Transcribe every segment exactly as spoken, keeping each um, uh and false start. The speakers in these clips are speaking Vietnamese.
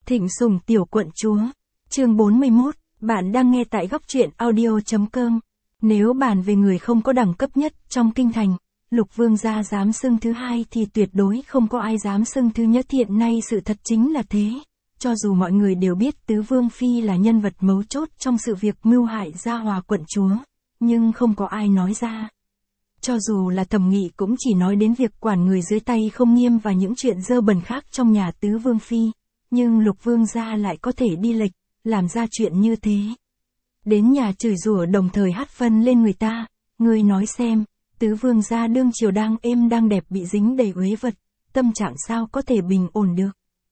Thịnh Sủng tiểu quận chúa. Chương bốn mươi mốt, bạn đang nghe tại góc truyện audio.com. Nếu bàn về người không có đẳng cấp nhất trong kinh thành, Lục Vương gia dám xưng thứ hai thì tuyệt đối không có ai dám xưng thứ nhất. Hiện nay sự thật chính là thế. Cho dù mọi người đều biết Tứ Vương Phi là nhân vật mấu chốt trong sự việc mưu hại Gia Hòa quận chúa, nhưng không có ai nói ra. Cho dù là Thẩm Nghị cũng chỉ nói đến việc quản người dưới tay không nghiêm và những chuyện dơ bẩn khác trong nhà Tứ Vương Phi, nhưng Lục Vương gia lại có thể đi lệch, làm ra chuyện như thế. Đến nhà chửi rủa đồng thời hát phân lên người ta, ngươi nói xem, Tứ Vương gia đương triều đang êm đang đẹp bị dính đầy uế vật, tâm trạng sao có thể bình ổn được.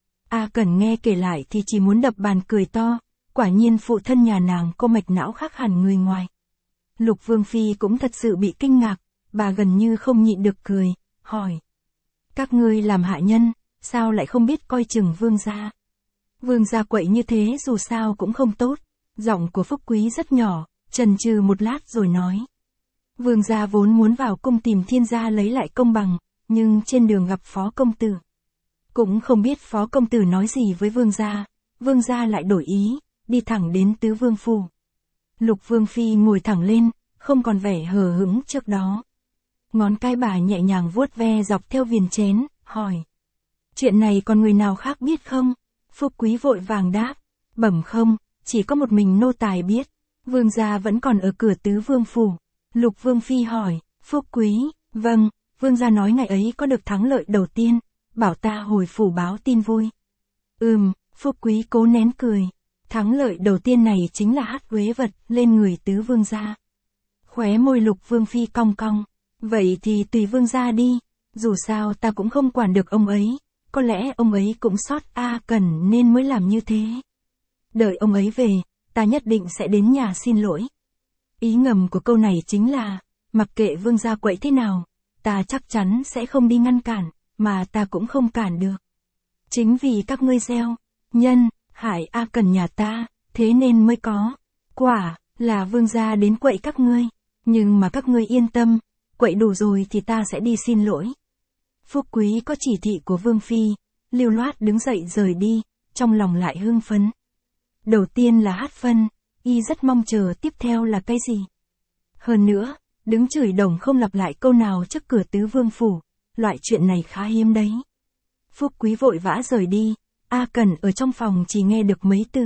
A Cẩn nghe kể lại thì chỉ muốn đập bàn cười to, quả nhiên phụ thân nhà nàng có mạch não khác hẳn người ngoài. Lục Vương Phi cũng thật sự bị kinh ngạc, bà gần như không nhịn được cười, hỏi. Các ngươi làm hạ nhân, sao lại không biết coi chừng Vương gia? Vương gia quậy như thế dù sao cũng không tốt. Giọng của Phúc Quý rất nhỏ, chần chừ một lát rồi nói. Vương gia vốn muốn vào cung tìm Thiên gia lấy lại công bằng, nhưng trên đường gặp Phó công tử. Cũng không biết Phó công tử nói gì với Vương gia, Vương gia lại đổi ý, đi thẳng đến Tứ Vương phủ. Lục Vương Phi ngồi thẳng lên, không còn vẻ hờ hững trước đó. Ngón cái bà nhẹ nhàng vuốt ve dọc theo viền chén, hỏi. Chuyện này còn người nào khác biết không? Phúc Quý vội vàng đáp. Bẩm không, chỉ có một mình nô tài biết. Vương gia vẫn còn ở cửa Tứ Vương phủ. Lục Vương Phi hỏi. Phúc Quý, vâng, Vương gia nói ngày ấy có được thắng lợi đầu tiên, bảo ta hồi phủ báo tin vui. Ừm, Phúc Quý cố nén cười. Thắng lợi đầu tiên này chính là hát uế vật lên người Tứ Vương gia. Khóe môi Lục Vương Phi cong cong. Vậy thì tùy Vương gia đi, dù sao ta cũng không quản được ông ấy, có lẽ ông ấy cũng sót A Cẩn nên mới làm như thế. Đợi ông ấy về, ta nhất định sẽ đến nhà xin lỗi. Ý ngầm của câu này chính là, mặc kệ Vương gia quậy thế nào, ta chắc chắn sẽ không đi ngăn cản, mà ta cũng không cản được. Chính vì các ngươi gieo, nhân, hại A Cẩn nhà ta, thế nên mới có. Quả, là Vương gia đến quậy các ngươi, nhưng mà các ngươi yên tâm, quậy đủ rồi thì ta sẽ đi xin lỗi. Phúc Quý có chỉ thị của Vương Phi, lưu loát đứng dậy rời đi, trong lòng lại hưng phấn. Đầu tiên là hát phân, y rất mong chờ tiếp theo là cái gì. Hơn nữa, đứng chửi đồng không lặp lại câu nào trước cửa Tứ Vương phủ, loại chuyện này khá hiếm đấy. Phúc Quý vội vã rời đi, A Cẩn ở trong phòng chỉ nghe được mấy từ.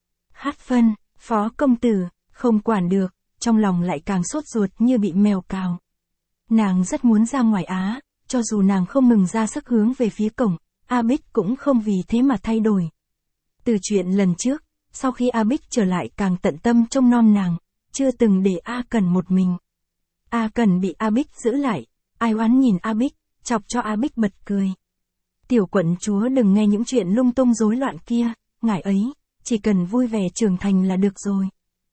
Hát phân, Phó công tử, không quản được, trong lòng lại càng sốt ruột như bị mèo cào. Nàng rất muốn ra ngoài Á, cho dù nàng không ngừng ra sức hướng về phía cổng, A Bích cũng không vì thế mà thay đổi. Từ chuyện lần trước, sau khi A Bích trở lại càng tận tâm trông nom nàng, chưa từng để A Cẩn một mình. A Cẩn bị A Bích giữ lại, ai oán nhìn A Bích, chọc cho A Bích bật cười. Tiểu quận chúa đừng nghe những chuyện lung tung rối loạn kia, ngài ấy, chỉ cần vui vẻ trưởng thành là được rồi.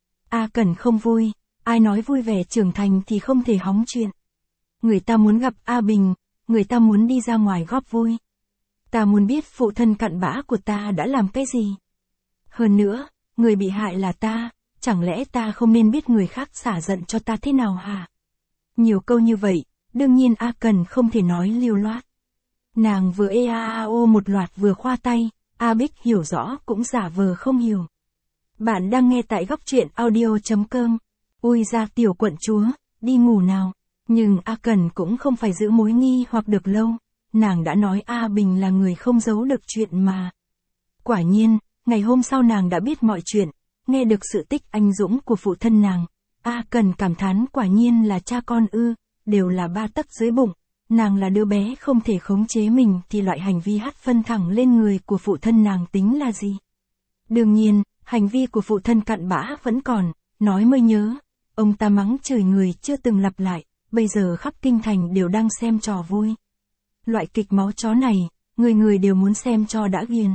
A Cẩn không vui, ai nói vui vẻ trưởng thành thì không thể hóng chuyện. Người ta muốn gặp A Bình, người ta muốn đi ra ngoài góp vui. Ta muốn biết phụ thân cặn bã của ta đã làm cái gì. Hơn nữa, người bị hại là ta, chẳng lẽ ta không nên biết người khác xả giận cho ta thế nào hả? Nhiều câu như vậy, đương nhiên A Cẩn không thể nói lưu loát. Nàng vừa ê a a ô một loạt vừa khoa tay, A Bích hiểu rõ cũng giả vờ không hiểu. Bạn đang nghe tại góc truyện audio.com. Ui ra tiểu quận chúa, đi ngủ nào. Nhưng A Cẩn cũng không phải giữ mối nghi hoặc được lâu, nàng đã nói A Bình là người không giấu được chuyện mà. Quả nhiên, ngày hôm sau nàng đã biết mọi chuyện, nghe được sự tích anh dũng của phụ thân nàng. A Cẩn cảm thán quả nhiên là cha con ư, đều là ba tấc dưới bụng, nàng là đứa bé không thể khống chế mình thì loại hành vi hát phân thẳng lên người của phụ thân nàng tính là gì. Đương nhiên, hành vi của phụ thân cặn bã vẫn còn, nói mới nhớ, ông ta mắng chửi người chưa từng lặp lại. Bây giờ khắp kinh thành đều đang xem trò vui. Loại kịch máu chó này, người người đều muốn xem cho đã ghiền.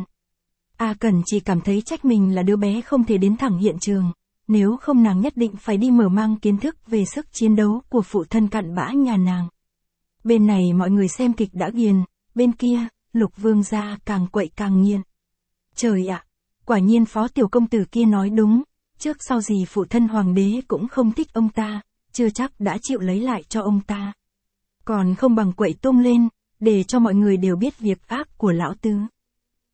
A Cẩn chỉ cảm thấy trách mình là đứa bé không thể đến thẳng hiện trường, nếu không nàng nhất định phải đi mở mang kiến thức về sức chiến đấu của phụ thân cặn bã nhà nàng. Bên này mọi người xem kịch đã ghiền, bên kia, Lục Vương gia càng quậy càng nghiện. Trời ạ, quả nhiên Phó tiểu công tử kia nói đúng, trước sau gì phụ thân hoàng đế cũng không thích ông ta. Chưa chắc đã chịu lấy lại cho ông ta. Còn không bằng quậy tung lên, để cho mọi người đều biết việc ác của lão tứ.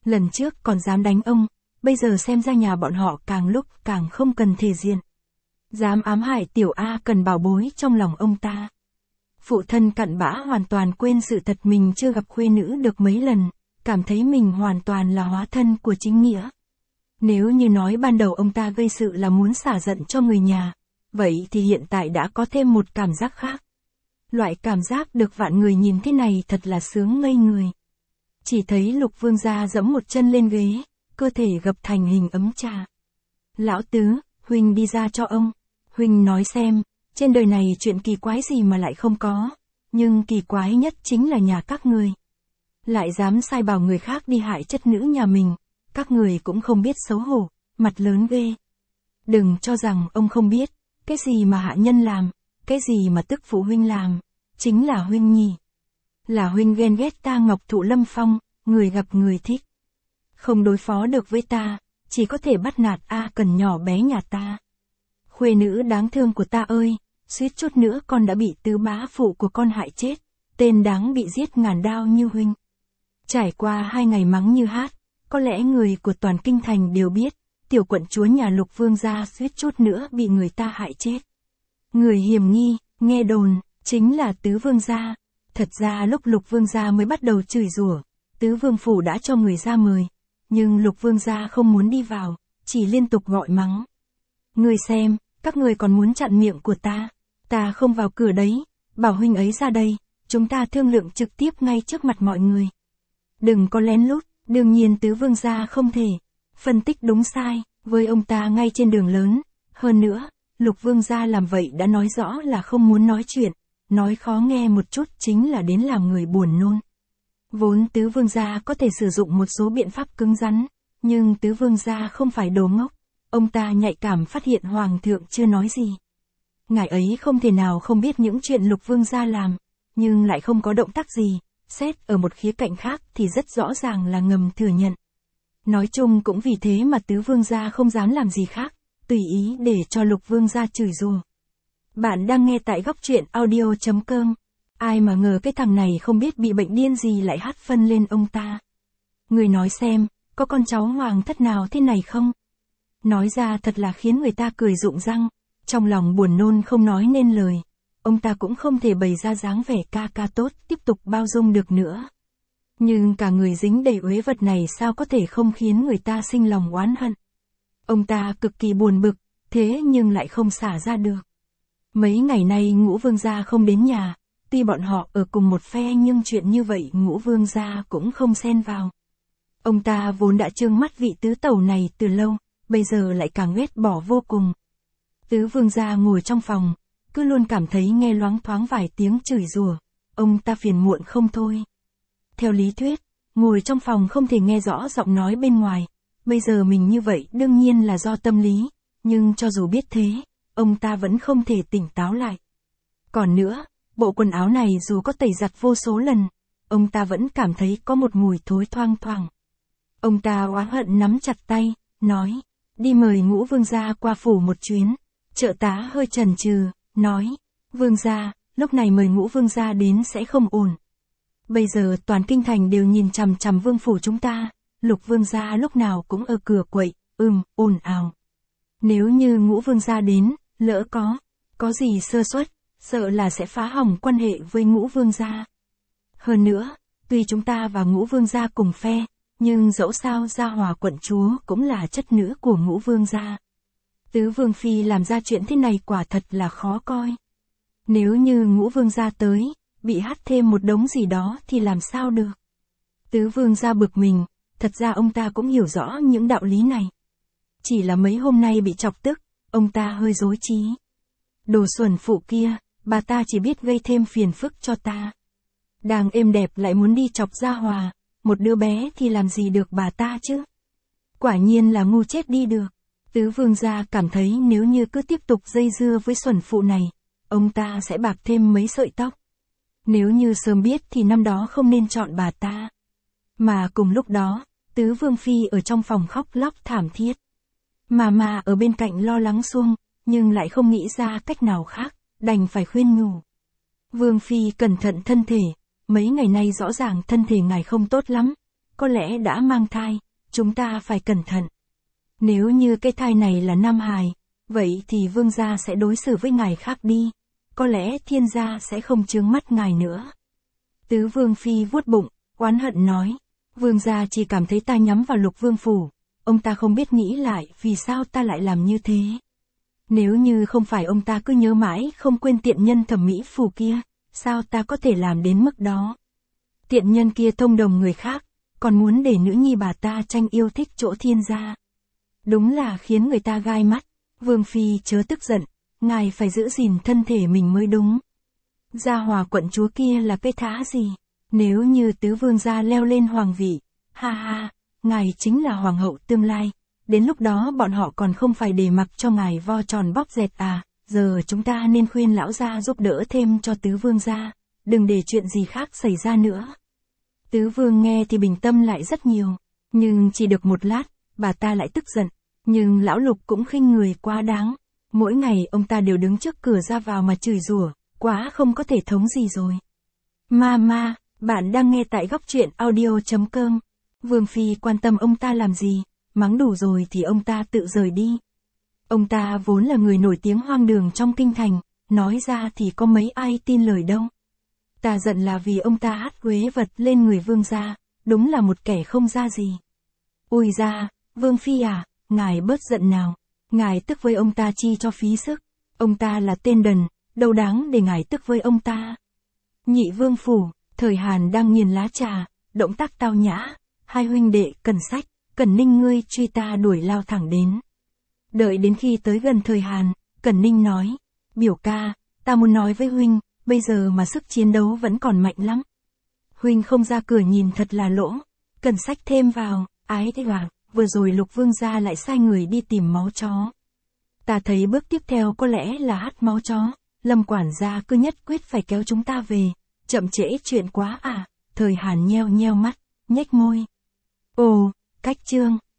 Lần trước còn dám đánh ông, bây giờ xem ra nhà bọn họ càng lúc càng không cần thể diện. Dám ám hại tiểu A cần bảo bối trong lòng ông ta. Phụ thân cặn bã hoàn toàn quên sự thật mình chưa gặp khuê nữ được mấy lần, cảm thấy mình hoàn toàn là hóa thân của chính nghĩa. Nếu như nói ban đầu ông ta gây sự là muốn xả giận cho người nhà, vậy thì hiện tại đã có thêm một cảm giác khác. Loại cảm giác được vạn người nhìn thế này thật là sướng ngây người. Chỉ thấy Lục Vương gia giẫm một chân lên ghế, cơ thể gập thành hình ấm trà. Lão tứ, huynh đi ra cho ông. Huynh nói xem, trên đời này chuyện kỳ quái gì mà lại không có, nhưng kỳ quái nhất chính là nhà các người. Lại dám sai bảo người khác đi hại chất nữ nhà mình, các người cũng không biết xấu hổ, mặt lớn ghê. Đừng cho rằng ông không biết, cái gì mà hạ nhân làm, cái gì mà tức phụ huynh làm, chính là huynh nhỉ. Là huynh ghen ghét ta Ngọc Thụ Lâm Phong, người gặp người thích. Không đối phó được với ta, chỉ có thể bắt nạt A Cần nhỏ bé nhà ta. Khuê nữ đáng thương của ta ơi, suýt chút nữa con đã bị tứ bá phụ của con hại chết, tên đáng bị giết ngàn đao như huynh. Trải qua hai ngày mắng như hát, có lẽ người của toàn kinh thành đều biết, tiểu quận chúa nhà Lục Vương gia suýt chút nữa bị người ta hại chết. Người hiểm nghi, nghe đồn, chính là tứ vương gia. Thật ra lúc Lục Vương gia mới bắt đầu chửi rủa, tứ vương phủ đã cho người ra mời, nhưng Lục Vương gia không muốn đi vào, chỉ liên tục gọi mắng. Người xem, các người còn muốn chặn miệng của ta, ta không vào cửa đấy, bảo huynh ấy ra đây, chúng ta thương lượng trực tiếp ngay trước mặt mọi người. Đừng có lén lút, đương nhiên tứ vương gia không thể phân tích đúng sai với ông ta ngay trên đường lớn, hơn nữa, Lục Vương gia làm vậy đã nói rõ là không muốn nói chuyện, nói khó nghe một chút chính là đến làm người buồn nôn. Vốn tứ vương gia có thể sử dụng một số biện pháp cứng rắn, nhưng tứ vương gia không phải đồ ngốc, ông ta nhạy cảm phát hiện hoàng thượng chưa nói gì. Ngài ấy không thể nào không biết những chuyện Lục Vương gia làm, nhưng lại không có động tác gì, xét ở một khía cạnh khác thì rất rõ ràng là ngầm thừa nhận. Nói chung cũng vì thế mà tứ vương gia không dám làm gì khác, tùy ý để cho Lục Vương gia chửi rủa. Bạn đang nghe tại góc truyện audio chấm com. Ai mà ngờ cái thằng này không biết bị bệnh điên gì lại hát phân lên ông ta. Người nói xem, có con cháu hoàng thất nào thế này không? Nói ra thật là khiến người ta cười rụng răng, trong lòng buồn nôn không nói nên lời. Ông ta cũng không thể bày ra dáng vẻ ca ca tốt, tiếp tục bao dung được nữa. Nhưng cả người dính đầy uế vật này sao có thể không khiến người ta sinh lòng oán hận. Ông ta cực kỳ buồn bực, thế nhưng lại không xả ra được. Mấy ngày nay Ngũ Vương gia không đến nhà, tuy bọn họ ở cùng một phe nhưng chuyện như vậy Ngũ Vương gia cũng không xen vào. Ông ta vốn đã trương mắt vị tứ tẩu này từ lâu, bây giờ lại càng ghét bỏ vô cùng. Tứ Vương gia ngồi trong phòng, cứ luôn cảm thấy nghe loáng thoáng vài tiếng chửi rủa, ông ta phiền muộn không thôi. Theo lý thuyết, ngồi trong phòng không thể nghe rõ giọng nói bên ngoài, bây giờ mình như vậy đương nhiên là do tâm lý, nhưng cho dù biết thế, ông ta vẫn không thể tỉnh táo lại. Còn nữa, bộ quần áo này dù có tẩy giặt vô số lần, ông ta vẫn cảm thấy có một mùi thối thoang thoảng. Ông ta oán hận nắm chặt tay, nói, đi mời Ngũ Vương gia qua phủ một chuyến. Trợ tá hơi chần chừ, nói, Vương gia, lúc này mời Ngũ Vương gia đến sẽ không ổn. Bây giờ toàn kinh thành đều nhìn chằm chằm vương phủ chúng ta, Lục Vương gia lúc nào cũng ở cửa quậy, ừm, ồn ào. Nếu như Ngũ Vương gia đến, lỡ có, có gì sơ suất, sợ là sẽ phá hỏng quan hệ với Ngũ Vương gia. Hơn nữa, tuy chúng ta và Ngũ Vương gia cùng phe, nhưng dẫu sao Gia Hòa quận chúa cũng là chất nữ của Ngũ Vương gia. Tứ Vương phi làm ra chuyện thế này quả thật là khó coi. Nếu như Ngũ Vương gia tới, bị hắt thêm một đống gì đó thì làm sao được. Tứ Vương gia bực mình, thật ra ông ta cũng hiểu rõ những đạo lý này. Chỉ là mấy hôm nay bị chọc tức, ông ta hơi rối trí. Đồ xuẩn phụ kia, bà ta chỉ biết gây thêm phiền phức cho ta. Đang êm đẹp lại muốn đi chọc Gia Hòa, một đứa bé thì làm gì được bà ta chứ. Quả nhiên là ngu chết đi được. Tứ Vương gia cảm thấy nếu như cứ tiếp tục dây dưa với xuẩn phụ này, ông ta sẽ bạc thêm mấy sợi tóc. Nếu như sớm biết thì năm đó không nên chọn bà ta. Mà cùng lúc đó, Tứ Vương phi ở trong phòng khóc lóc thảm thiết. Mà mà ở bên cạnh lo lắng xuông, nhưng lại không nghĩ ra cách nào khác, đành phải khuyên nhủ. Vương phi cẩn thận thân thể, mấy ngày nay rõ ràng thân thể ngài không tốt lắm, có lẽ đã mang thai, chúng ta phải cẩn thận. Nếu như cái thai này là nam hài, vậy thì vương gia sẽ đối xử với ngài khác đi, có lẽ thiên gia sẽ không chướng mắt ngài nữa. Tứ vương phi vuốt bụng, oán hận nói, vương gia chỉ cảm thấy ta nhắm vào Lục vương phủ, ông ta không biết nghĩ lại vì sao ta lại làm như thế. Nếu như không phải ông ta cứ nhớ mãi không quên tiện nhân thẩm mỹ phù kia, sao ta có thể làm đến mức đó. Tiện nhân kia thông đồng người khác, còn muốn để nữ nhi bà ta tranh yêu thích chỗ thiên gia. Đúng là khiến người ta gai mắt. Vương phi chớ tức giận, ngài phải giữ gìn thân thể mình mới đúng. Gia Hòa quận chúa kia là cái thá gì? Nếu như tứ vương gia leo lên hoàng vị, ha ha, ngài chính là hoàng hậu tương lai. Đến lúc đó bọn họ còn không phải để mặc cho ngài vo tròn bóp dẹt à, giờ chúng ta nên khuyên lão gia giúp đỡ thêm cho tứ vương gia, đừng để chuyện gì khác xảy ra nữa. Tứ vương nghe thì bình tâm lại rất nhiều, nhưng chỉ được một lát, bà ta lại tức giận, nhưng lão Lục cũng khinh người quá đáng, mỗi ngày ông ta đều đứng trước cửa ra vào mà chửi rủa, quá không có thể thống gì rồi. Mama, bạn đang nghe tại góc truyện audio chấm com. Vương phi quan tâm ông ta làm gì, mắng đủ rồi thì ông ta tự rời đi. Ông ta vốn là người nổi tiếng hoang đường trong kinh thành, nói ra thì có mấy ai tin lời đâu. Ta giận là vì ông ta hát quế vật lên người vương gia, đúng là một kẻ không ra gì. Ui ra, vương phi à, ngài bớt giận nào, ngài tức với ông ta chi cho phí sức, ông ta là tên đần, đâu đáng để ngài tức với ông ta. Nhị vương phủ, Thời Hàn đang nghiền lá trà, động tác tao nhã, hai huynh đệ Cẩn Sách, Cẩn Ninh ngươi truy ta đuổi lao thẳng đến. Đợi đến khi tới gần Thời Hàn, Cẩn Ninh nói, biểu ca, ta muốn nói với huynh, bây giờ mà sức chiến đấu vẫn còn mạnh lắm. Huynh không ra cửa nhìn thật là lỗ. Cẩn Sách thêm vào, ái thế hoàng, vừa rồi Lục vương gia lại sai người đi tìm máu chó. Ta thấy bước tiếp theo có lẽ là hắt máu chó, Lâm quản gia cứ nhất quyết phải kéo chúng ta về, chậm trễ chuyện quá à. Thời Hàn nheo nheo mắt, nhếch môi. Ồ, cách chương.